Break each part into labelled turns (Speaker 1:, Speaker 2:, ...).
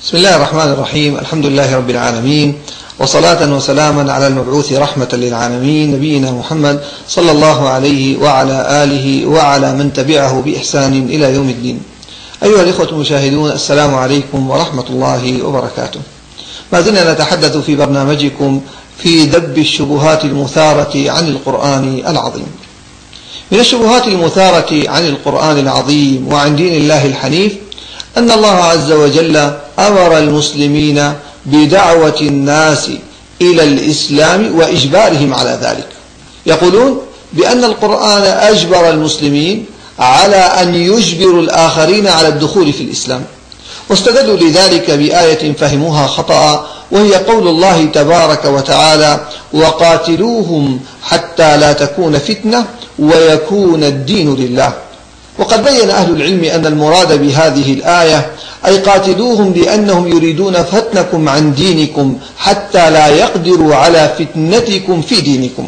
Speaker 1: بسم الله الرحمن الرحيم. الحمد لله رب العالمين، وصلاة وسلاما على المبعوث رحمة للعالمين نبينا محمد صلى الله عليه وعلى آله وعلى من تبعه بإحسان إلى يوم الدين. أيها الإخوة المشاهدون، السلام عليكم ورحمة الله وبركاته. ما زلنا نتحدث في برنامجكم في دب الشبهات المثارة عن القرآن العظيم. من الشبهات المثارة عن القرآن العظيم وعن دين الله الحنيف أن الله عز وجل أمر المسلمين بدعوة الناس إلى الإسلام وإجبارهم على ذلك. يقولون بأن القرآن أجبر المسلمين على أن يجبروا الآخرين على الدخول في الإسلام، واستدلوا لذلك بآية فهموها خطأ، وهي قول الله تبارك وتعالى: وقاتلوهم حتى لا تكون فتنة ويكون الدين لله. وقد بين أهل العلم أن المراد بهذه الآية أي قاتلوهم لأنهم يريدون فتنكم عن دينكم حتى لا يقدروا على فتنتكم في دينكم.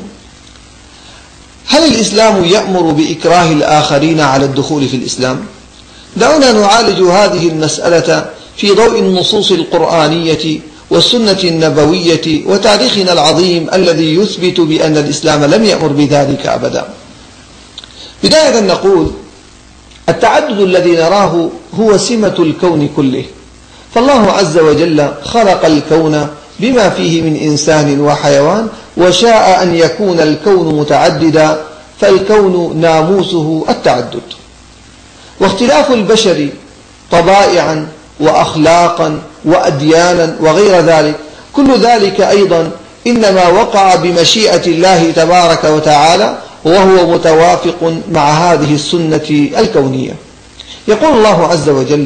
Speaker 1: هل الإسلام يأمر بإكراه الآخرين على الدخول في الإسلام؟ دعونا نعالج هذه المسألة في ضوء النصوص القرآنية والسنة النبوية وتاريخنا العظيم الذي يثبت بأن الإسلام لم يأمر بذلك أبدا. بداية نقول: التعدد الذي نراه هو سمة الكون كله، فالله عز وجل خلق الكون بما فيه من إنسان وحيوان، وشاء أن يكون الكون متعددا، فالكون ناموسه التعدد. واختلاف البشر طبائعا وأخلاقا وأديانا وغير ذلك، كل ذلك أيضا إنما وقع بمشيئة الله تبارك وتعالى، وهو متوافق مع هذه السنة الكونية. يقول الله عز وجل: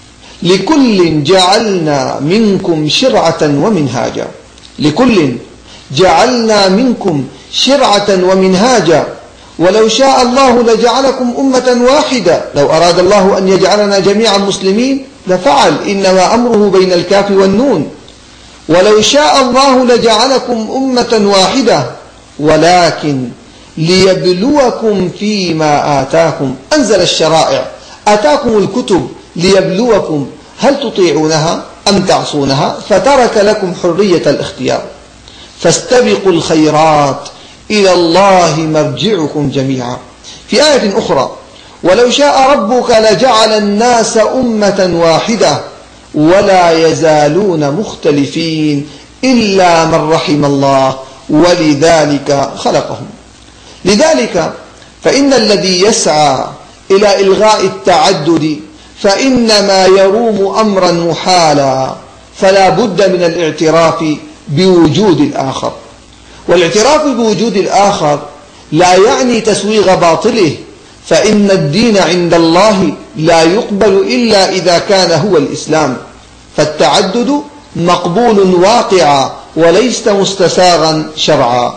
Speaker 1: لكل جعلنا منكم شرعة ومنهاجا. لكل جعلنا منكم شرعة ومنهاجا ولو شاء الله لجعلكم أمة واحدة. لو أراد الله أن يجعلنا جميعا مسلمين لفعل، إنما أمره بين الكاف والنون. ولو شاء الله لجعلكم أمة واحدة ولكن ليبلوكم فيما آتاكم. أنزل الشرائع، آتاكم الكتب ليبلوكم هل تطيعونها أم تعصونها، فترك لكم حرية الاختيار. فاستبقوا الخيرات إلى الله مرجعكم جميعا. في آية أخرى: ولو شاء ربك لجعل الناس أمة واحدة ولا يزالون مختلفين إلا من رحم الله ولذلك خلقهم. لذلك فإن الذي يسعى إلى إلغاء التعدد فإنما يروم أمرا محالا، فلا بد من الاعتراف بوجود الآخر. والاعتراف بوجود الآخر لا يعني تسويغ باطله، فإن الدين عند الله لا يقبل إلا إذا كان هو الإسلام، فالتعدد مقبول واقعا وليس مستساغا شرعا.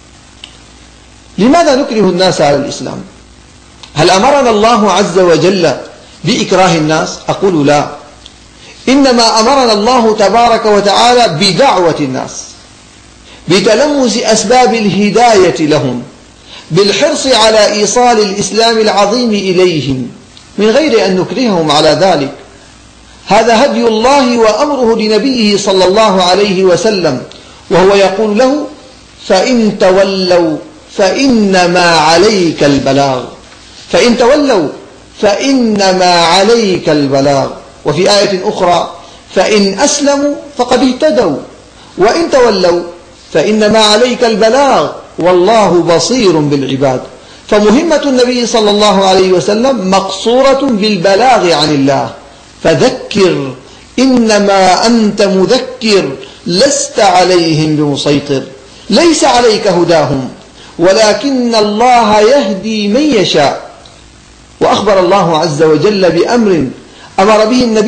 Speaker 1: لماذا نكره الناس على الإسلام؟ هل أمرنا الله عز وجل بإكراه الناس؟ أقول لا، إنما أمرنا الله تبارك وتعالى بدعوة الناس، بتلمس أسباب الهداية لهم، بالحرص على إيصال الإسلام العظيم إليهم من غير أن نكرههم على ذلك. هذا هدي الله وأمره لنبيه صلى الله عليه وسلم، وهو يقول له: فإن تولوا فإنما عليك البلاغ. فإن تولوا فإنما عليك البلاغ. وفي آية أخرى: فإن أسلموا فقد اهتدوا وإن تولوا فإنما عليك البلاغ والله بصير بالعباد. فمهمة النبي صلى الله عليه وسلم مقصورة بالبلاغ عن الله. فذكر إنما أنت مذكر لست عليهم بمسيطر. ليس عليك هداهم ولكن الله يهدي من يشاء. وأخبر الله عز وجل بأمر أمر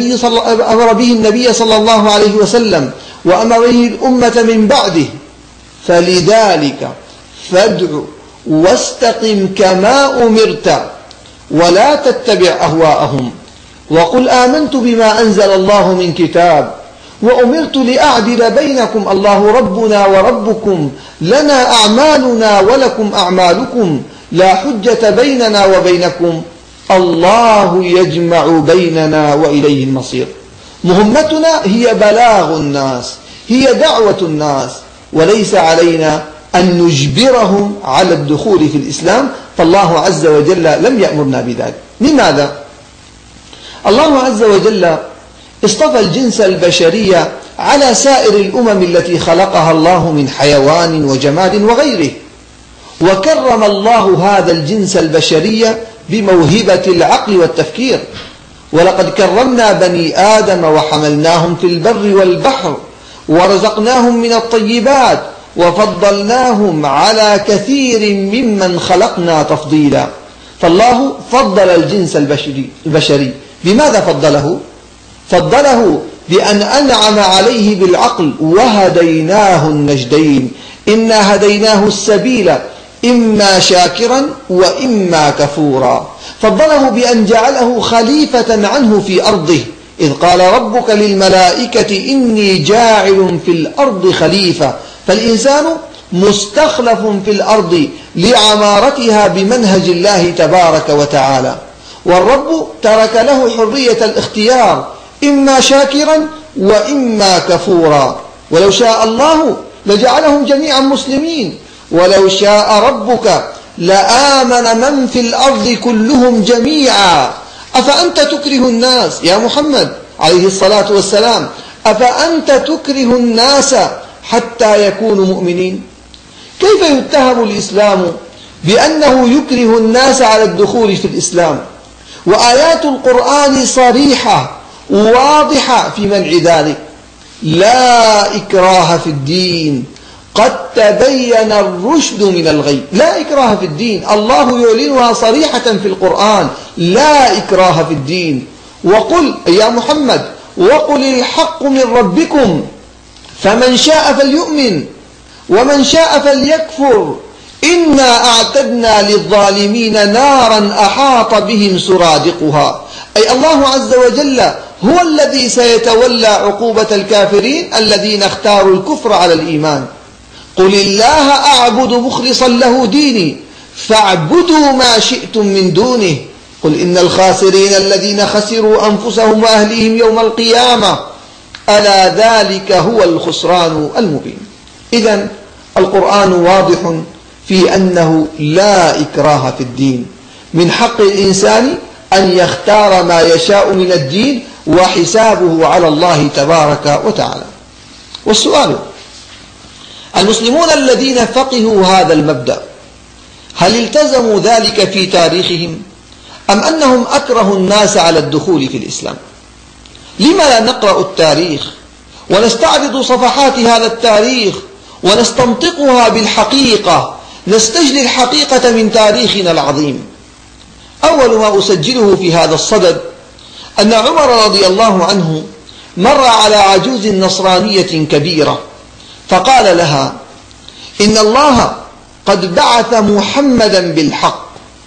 Speaker 1: به النبي صلى الله عليه وسلم وأمر به الأمة من بعده: فلذلك فادع واستقم كما أمرت ولا تتبع أهواءهم وقل آمنت بما أنزل الله من كتاب وأمرت لأعدل بينكم الله ربنا وربكم لنا أعمالنا ولكم أعمالكم لا حجة بيننا وبينكم الله يجمع بيننا وإليه المصير. مهمتنا هي بلاغ الناس، هي دعوة الناس، وليس علينا أن نجبرهم على الدخول في الإسلام، فالله عز وجل لم يأمرنا بذلك. لماذا؟ الله عز وجل اصطفى الجنس البشري على سائر الأمم التي خلقها الله من حيوان وجماد وغيره، وكرم الله هذا الجنس البشري بموهبة العقل والتفكير. ولقد كرمنا بني آدم وحملناهم في البر والبحر ورزقناهم من الطيبات وفضلناهم على كثير ممن خلقنا تفضيلا. فالله فضل الجنس البشري. بماذا فضله؟ فضله بأن أنعم عليه بالعقل، وهديناه النجدين، إنا هديناه السبيل إما شاكرا وإما كفورا. فضله بأن جعله خليفة عنه في أرضه، إذ قال ربك للملائكة إني جاعل في الأرض خليفة. فالإنسان مستخلف في الأرض لعمارتها بمنهج الله تبارك وتعالى، والرب ترك له حرية الاختيار، إما شاكرا وإما كفورا. ولو شاء الله لجعلهم جميعا مسلمين، ولو شاء ربك لآمن من في الأرض كلهم جميعا. أفأنت تكره الناس يا محمد عليه الصلاة والسلام، أفأنت تكره الناس حتى يكونوا مؤمنين؟ كيف يتهم الإسلام بأنه يكره الناس على الدخول في الإسلام، وآيات القرآن صريحة واضحة في منع ذلك؟ لا إكراه في الدين، قد تبين الرشد من الغي. لا إكراه في الدين، الله يعلنها صريحة في القرآن، لا إكراه في الدين. وقل يا محمد وقل الحق من ربكم فمن شاء فليؤمن ومن شاء فليكفر إنا أعتدنا للظالمين نارا أحاط بهم سرادقها. أي الله عز وجل هو الذي سيتولى عقوبة الكافرين الذين اختاروا الكفر على الإيمان. قل الله أعبد مخلصا له ديني فاعبدوا ما شئتم من دونه قل إن الخاسرين الذين خسروا أنفسهم وأهليهم يوم القيامة ألا ذلك هو الخسران المبين. إذن القرآن واضح في أنه لا إكراه في الدين، من حق الإنسان أن يختار ما يشاء من الدين، وحسابه على الله تبارك وتعالى. والسؤال: المسلمون الذين فقهوا هذا المبدأ هل التزموا ذلك في تاريخهم، أم أنهم أكرهوا الناس على الدخول في الإسلام؟ لما لا نقرأ التاريخ ونستعرض صفحات هذا التاريخ ونستنطقها بالحقيقة، نستجلي الحقيقة من تاريخنا العظيم؟ أول ما أسجله في هذا الصدد أن عمر رضي الله عنه مر على عجوز نصرانية كبيرة فقال لها: إن الله قد بعث محمدا بالحق.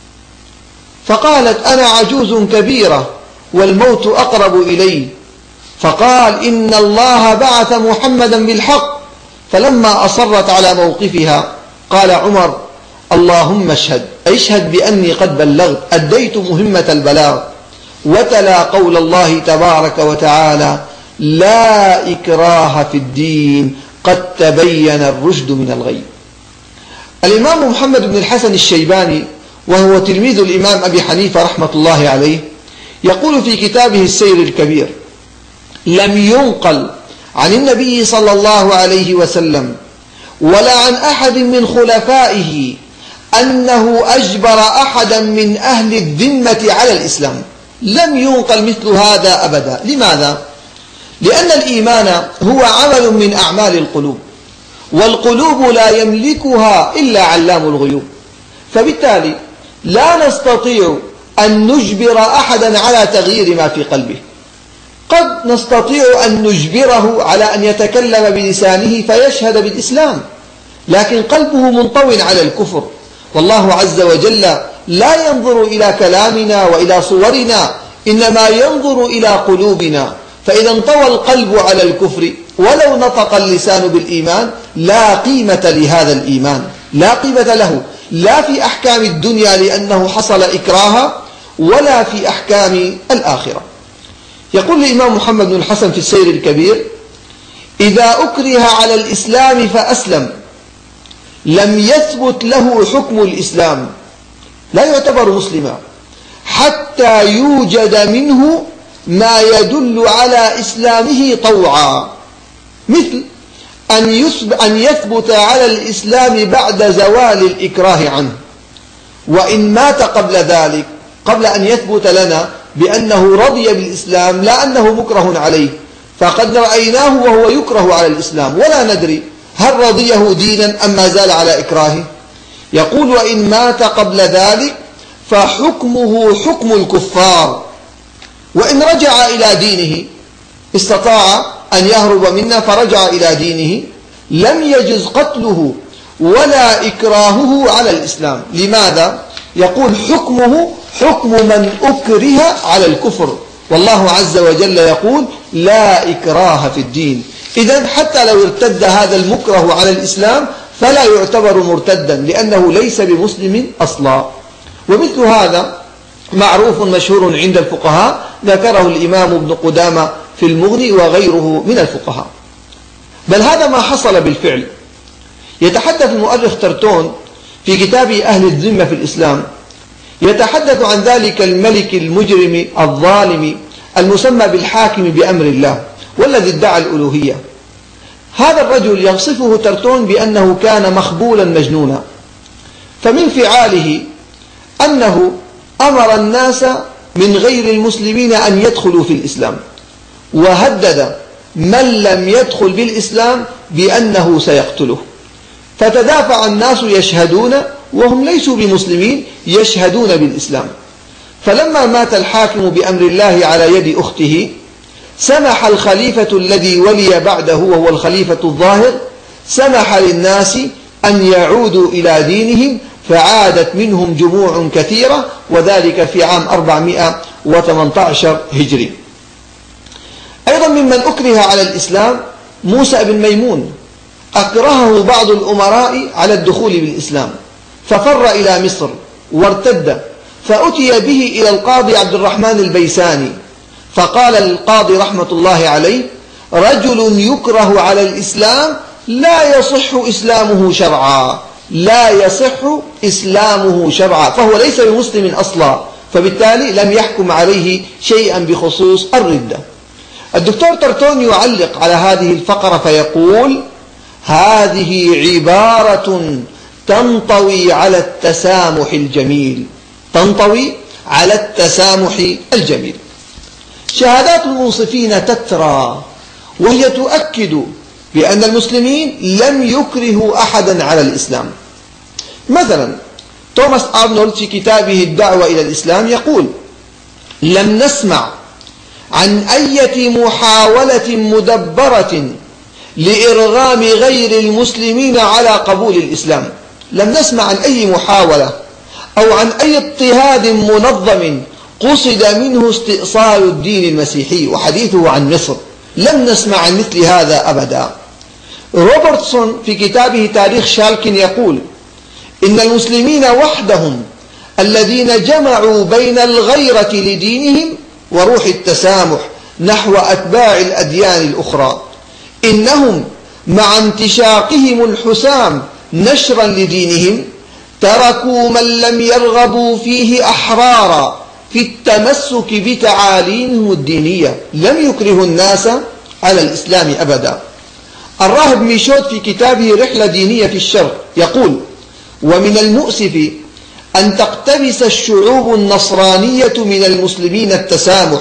Speaker 1: فقالت: أنا عجوز كبيرة والموت أقرب إلي. فقال: إن الله بعث محمدا بالحق. فلما أصرت على موقفها قال عمر: اللهم اشهد، أي اشهد بأني قد بلغت، أديت مهمة البلاغ. وتلا قول الله تبارك وتعالى: لا إكراه في الدين قد تبين الرشد من الغي. الإمام محمد بن الحسن الشيباني وهو تلميذ الإمام أبي حنيفة رحمة الله عليه يقول في كتابه السير الكبير: لم ينقل عن النبي صلى الله عليه وسلم ولا عن أحد من خلفائه أنه أجبر أحدا من أهل الذمة على الإسلام. لم ينقل مثل هذا أبدا. لماذا؟ لأن الإيمان هو عمل من أعمال القلوب، والقلوب لا يملكها إلا علام الغيوب، فبالتالي لا نستطيع أن نجبر أحدا على تغيير ما في قلبه. قد نستطيع أن نجبره على أن يتكلم بلسانه فيشهد بالإسلام، لكن قلبه منطوٍ على الكفر، والله عز وجل لا ينظر إلى كلامنا وإلى صورنا، إنما ينظر إلى قلوبنا. فإذا انطوى القلب على الكفر ولو نطق اللسان بالإيمان لا قيمة لهذا الإيمان، لا قيمة له، لا في أحكام الدنيا لأنه حصل إكراها، ولا في أحكام الآخرة. يقول الإمام محمد بن الحسن في السير الكبير: إذا أكره على الإسلام فأسلم لم يثبت له حكم الإسلام، لا يعتبر مسلما حتى يوجد منه ما يدل على إسلامه طوعا، مثل أن يثبت على الإسلام بعد زوال الإكراه عنه، وإن مات قبل ذلك، قبل أن يثبت لنا بأنه رضي بالإسلام لا أنه مكره عليه، فقد رأيناه وهو يكره على الإسلام ولا ندري هل رضيه دينا أم ما زال على إكراهه. يقول: وإن مات قبل ذلك فحكمه حكم الكفار، وإن رجع إلى دينه، استطاع أن يهرب منا فرجع إلى دينه، لم يجز قتله ولا إكراهه على الإسلام. لماذا؟ يقول: حكمه حكم من أكره على الكفر، والله عز وجل يقول: لا إكراه في الدين. إذن حتى لو ارتد هذا المكره على الإسلام فلا يعتبر مرتدا، لأنه ليس بمسلم أصلا. ومثل هذا معروف مشهور عند الفقهاء، ذكره الإمام ابن قدامة في المغني وغيره من الفقهاء، بل هذا ما حصل بالفعل. يتحدث المؤرخ ترتون في كتابه أهل الذمة في الإسلام، يتحدث عن ذلك الملك المجرم الظالم المسمى بالحاكم بأمر الله والذي ادعى الألوهية. هذا الرجل يصفه ترتون بأنه كان مخبولا مجنونا، فمن فعاله أنه أمر الناس من غير المسلمين أن يدخلوا في الإسلام، وهدد من لم يدخل بالإسلام بأنه سيقتله، فتدافع الناس يشهدون وهم ليسوا بمسلمين، يشهدون بالإسلام. فلما مات الحاكم بأمر الله على يد أخته، سمح الخليفة الذي ولي بعده وهو الخليفة الظاهر، سمح للناس أن يعودوا إلى دينهم، فعادت منهم جموع كثيرة، وذلك في عام 418 هجري. أيضا ممن أكره على الإسلام موسى بن ميمون، أكرهه بعض الأمراء على الدخول بالإسلام، ففر إلى مصر وارتد، فأتي به إلى القاضي عبد الرحمن البيساني، فقال القاضي رحمة الله عليه: رجل يكره على الإسلام لا يصح إسلامه شرعا، لا يصح إسلامه شرعا، فهو ليس بمسلم أصلا، فبالتالي لم يحكم عليه شيئا بخصوص الردة. الدكتور ترتون يعلق على هذه الفقرة فيقول: هذه عبارة تنطوي على التسامح الجميل، تنطوي على التسامح الجميل. شهادات المنصفين تترى، وهي تؤكد بأن المسلمين لم يكرهوا أحدا على الإسلام. مثلا توماس أرنولد في كتابه الدعوة إلى الإسلام يقول: لم نسمع عن أي محاولة مدبرة لإرغام غير المسلمين على قبول الإسلام. لم نسمع عن أي محاولة أو عن أي اضطهاد منظم قصد منه استئصال الدين المسيحي، وحديثه عن مصر لم نسمع عن مثل هذا أبدا. روبرتسون في كتابه تاريخ شالكن يقول: إن المسلمين وحدهم الذين جمعوا بين الغيرة لدينهم وروح التسامح نحو أتباع الأديان الأخرى، إنهم مع انتشاقهم الحسام نشرا لدينهم تركوا من لم يرغبوا فيه أحرارا في التمسك بتعاليمهم الدينية، لم يكرهوا الناس على الإسلام أبدا. الراهب ميشود في كتابه رحلة دينية في الشرق يقول: ومن المؤسف أن تقتبس الشعوب النصرانية من المسلمين التسامح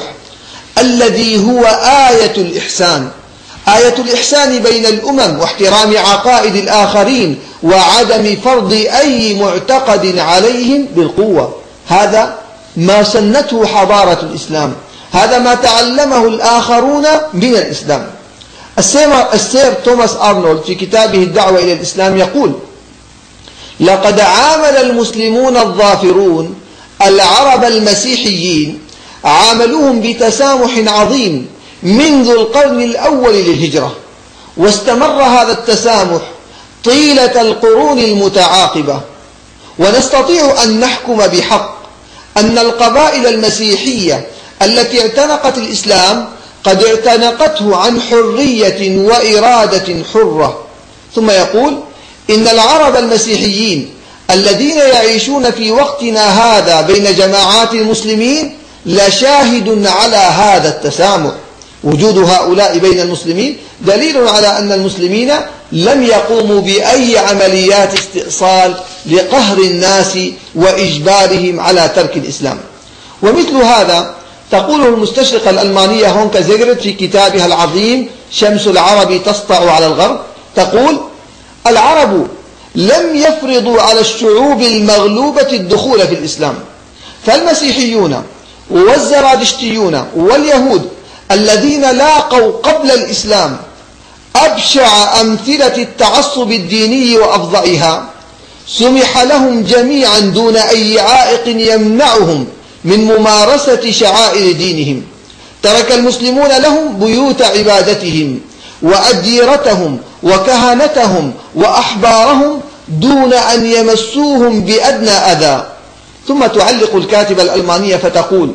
Speaker 1: الذي هو آية الإحسان، آية الإحسان بين الأمم واحترام عقائد الآخرين وعدم فرض أي معتقد عليهم بالقوة. هذا ما سنته حضارة الإسلام، هذا ما تعلمه الآخرون من الإسلام. السير توماس أرنولد في كتابه الدعوة إلى الإسلام يقول: لقد عامل المسلمون الظافرون العرب المسيحيين، عاملوهم بتسامح عظيم منذ القرن الأول للهجرة، واستمر هذا التسامح طيلة القرون المتعاقبة. ونستطيع أن نحكم بحق أن القبائل المسيحية التي اعتنقت الإسلام قد اعتنقته عن حرية وإرادة حرة. ثم يقول: إن العرب المسيحيين الذين يعيشون في وقتنا هذا بين جماعات المسلمين لشاهد على هذا التسامح. وجود هؤلاء بين المسلمين دليل على أن المسلمين لم يقوموا بأي عمليات استئصال لقهر الناس وإجبارهم على ترك الإسلام. ومثل هذا تقوله المستشرقة الألمانية هونكا زيغرت في كتابها العظيم شمس العرب تسطع على الغرب، تقول: العرب لم يفرضوا على الشعوب المغلوبة الدخول في الإسلام، فالمسيحيون والزرادشتيون واليهود الذين لاقوا قبل الإسلام أبشع أمثلة التعصب الديني وأفظعها سمح لهم جميعا دون أي عائق يمنعهم من ممارسة شعائر دينهم. ترك المسلمون لهم بيوت عبادتهم وأديرتهم وكهنتهم وأحبارهم دون أن يمسوهم بأدنى أذى. ثم تعلق الكاتبة الألمانية فتقول: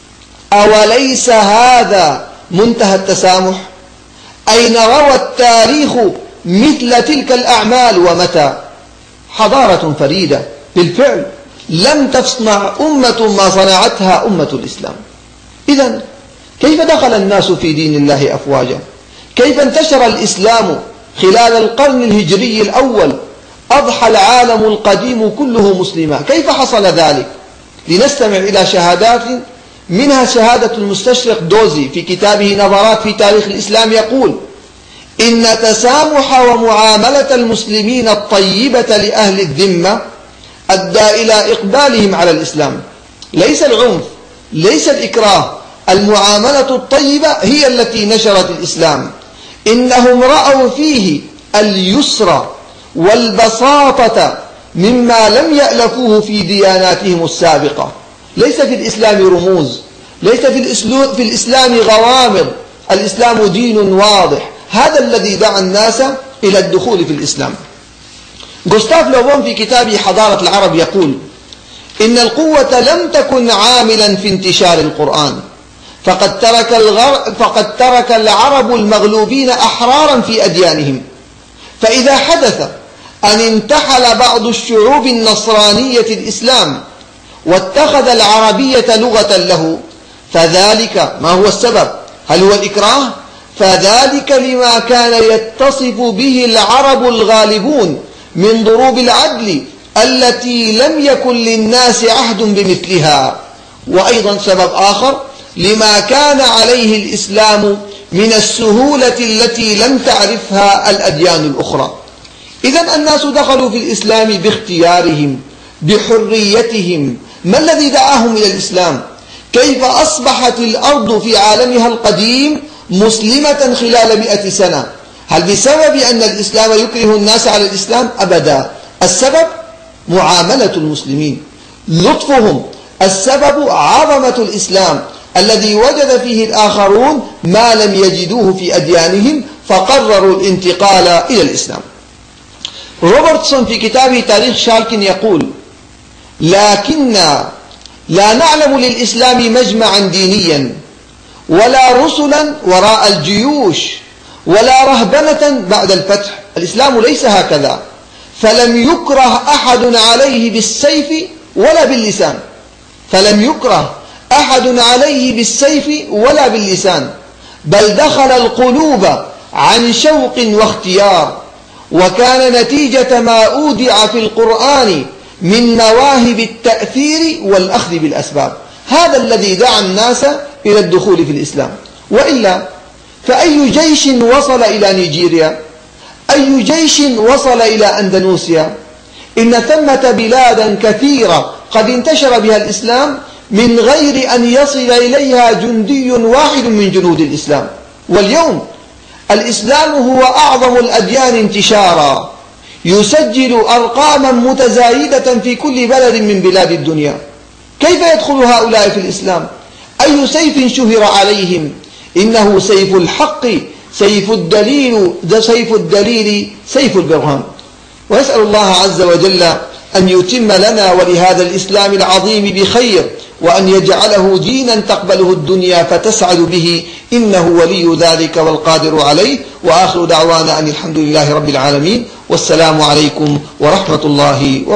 Speaker 1: أوليس هذا منتهى التسامح؟ أين روى التاريخ مثل تلك الأعمال ومتى؟ حضارة فريدة بالفعل لم تصنع أمة ما صنعتها أمة الإسلام. إذن كيف دخل الناس في دين الله أفواجا؟ كيف انتشر الإسلام خلال القرن الهجري الأول؟ أضحى العالم القديم كله مسلما. كيف حصل ذلك؟ لنستمع إلى شهادات، منها شهادة المستشرق دوزي في كتابه نظرات في تاريخ الإسلام، يقول: إن تسامح ومعاملة المسلمين الطيبة لأهل الذمة أدى إلى إقبالهم على الإسلام. ليس العنف، ليس الإكراه، المعاملة الطيبة هي التي نشرت الإسلام. إنهم رأوا فيه اليسر والبساطة مما لم يألفوه في دياناتهم السابقة. ليس في الإسلام رموز، ليس في الإسلام غوامض، الإسلام دين واضح. هذا الذي دعا الناس إلى الدخول في الإسلام. غوستاف لوبون في كتابه حضارة العرب يقول: إن القوة لم تكن عاملا في انتشار القرآن، فقد ترك العرب المغلوبين أحرارا في أديانهم. فإذا حدث أن انتحل بعض الشعوب النصرانية الإسلام واتخذ العربية لغة له، فذلك ما هو السبب؟ هل هو الإكراه؟ فذلك لما كان يتصف به العرب الغالبون من ضروب العدل التي لم يكن للناس عهد بمثلها. وأيضا سبب آخر لما كان عليه الإسلام من السهولة التي لم تعرفها الأديان الأخرى. إذن الناس دخلوا في الإسلام باختيارهم بحريتهم. ما الذي دعاهم إلى الإسلام؟ كيف أصبحت الأرض في عالمها القديم مسلمة خلال 100 سنة؟ هل بسبب أن الإسلام يكره الناس على الإسلام؟ أبدا. السبب معاملة المسلمين، لطفهم. السبب عظمة الإسلام الذي وجد فيه الآخرون ما لم يجدوه في أديانهم، فقرروا الانتقال إلى الإسلام. روبرتسون في كتابه تاريخ شالكن يقول: لكننا لا نعلم للإسلام مجمعا دينيا، ولا رسلا وراء الجيوش، ولا رهبنة بعد الفتح. الإسلام ليس هكذا، فلم يكره أحد عليه بالسيف ولا باللسان. فلم يكره أحد عليه بالسيف ولا باللسان، بل دخل القلوب عن شوق واختيار، وكان نتيجة ما أودع في القرآن من مواهب التأثير والأخذ بالأسباب. هذا الذي دعا الناس إلى الدخول في الإسلام. وإلا فأي جيش وصل إلى نيجيريا؟ أي جيش وصل إلى أندونيسيا؟ إن ثمة بلادا كثيرة قد انتشر بها الإسلام من غير أن يصل إليها جندي واحد من جنود الإسلام. واليوم الإسلام هو أعظم الأديان انتشارا، يسجل أرقاما متزايدة في كل بلد من بلاد الدنيا. كيف يدخل هؤلاء في الإسلام؟ أي سيف شهر عليهم؟ إنه سيف الحق، سيف الدليل، سيف البرهان. ويسأل الله عز وجل أن يتم لنا ولهذا الإسلام العظيم بخير، وأن يجعله دينا تقبله الدنيا فتسعد به، إنه ولي ذلك والقادر عليه. وآخر دعوانا أن الحمد لله رب العالمين، والسلام عليكم ورحمة الله وبركاته.